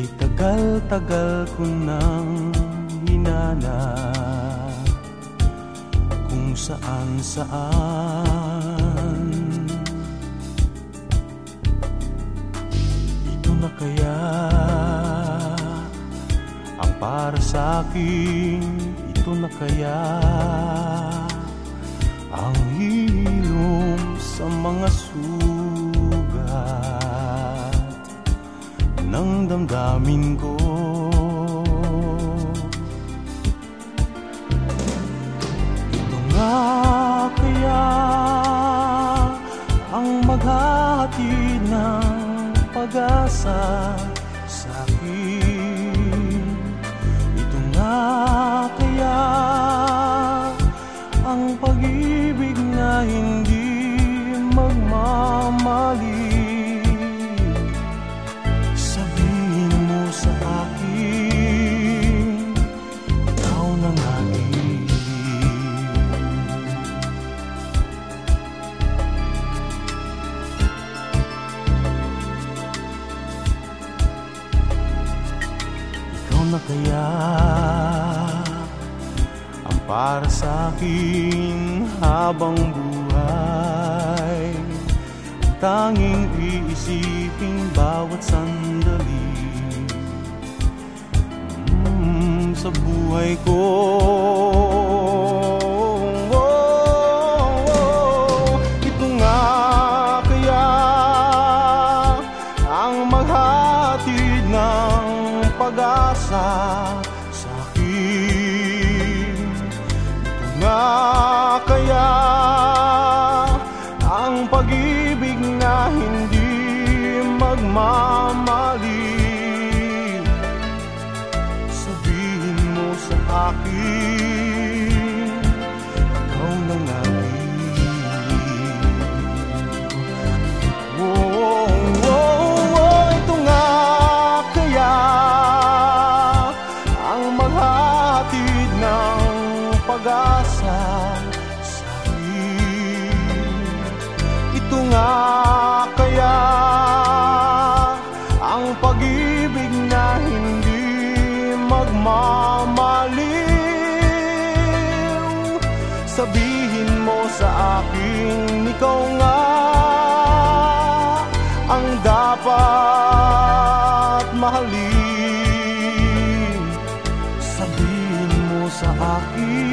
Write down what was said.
Ika'y tagal-tagal ko nang hinanap kung saan-saan. Ito na kaya ang para sa'kin? Ito na kaya ang hilom sa mga sugat ng damdamin ko? Ito nga kaya ang maghahatid ng pag-asa sa'kin? Ito nga kaya ang pag-ibig na hindi magmamali? Sabihin mo sa akin, ikaw na nga ikaw na kaya ang para sa'kin habang buhay. Tanging iisipin bawat sandali sa buhay ko. Ito nga kaya ang maghatid ng pag-asa sa'kin? Ito nga kaya ang pag-ibig na hindi magmamaliw? Sabihin mo sa akin, ikaw na nga ito nga kaya ang maghatid ng pag-asa sa'kin? Ito nga kaya ang pag-ibig na hindi magmamaliw? Sabihin mo sa akin, ikaw nga ang dapat mahalin. Sabihin mo sa akin,